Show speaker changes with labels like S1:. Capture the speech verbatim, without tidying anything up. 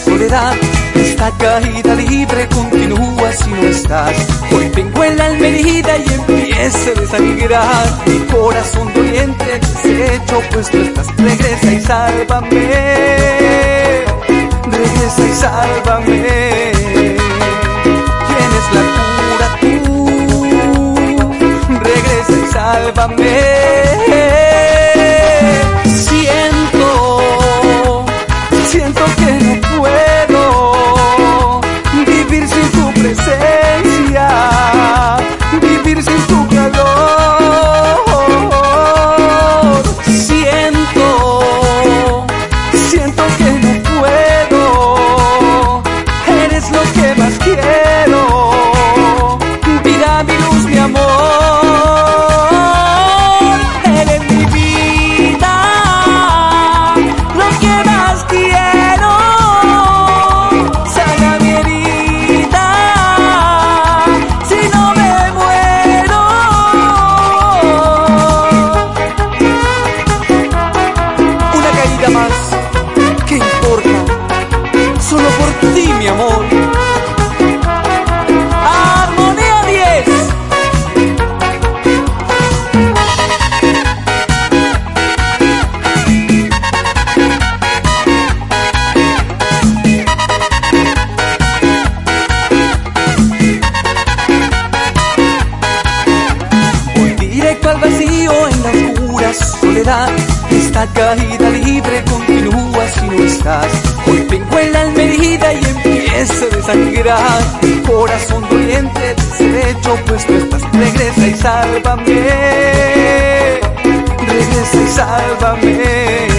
S1: soledad, esta caída libre continúa si no estás. Hoy vengo en la Almería y empieza a desangrar mi corazón doliente, deshecho, pues tú estás. Regresa y sálvame, regresa y sálvame. Tienes la cura tú, regresa y sálvame. Siento, siento que no puedo vivir sin tu presencia, vivir sin tu calor. Siento, siento que no puedo, eres lo que más quiero, vida, mi luz, mi amor. Eres mi vida, lo que más quiero, sana mi herida, si no me muero. Una caída más, ¿qué importa? Solo por ti, mi amor. Armonía diez. Voy directo al vacío en la oscura soledad, esta caída libre continúa si no estás. Hoy vengo en la Almería y empieza a desangrar mi corazón doliente, deshecho, pues tú estás. Regresa y sálvame, regresa y sálvame.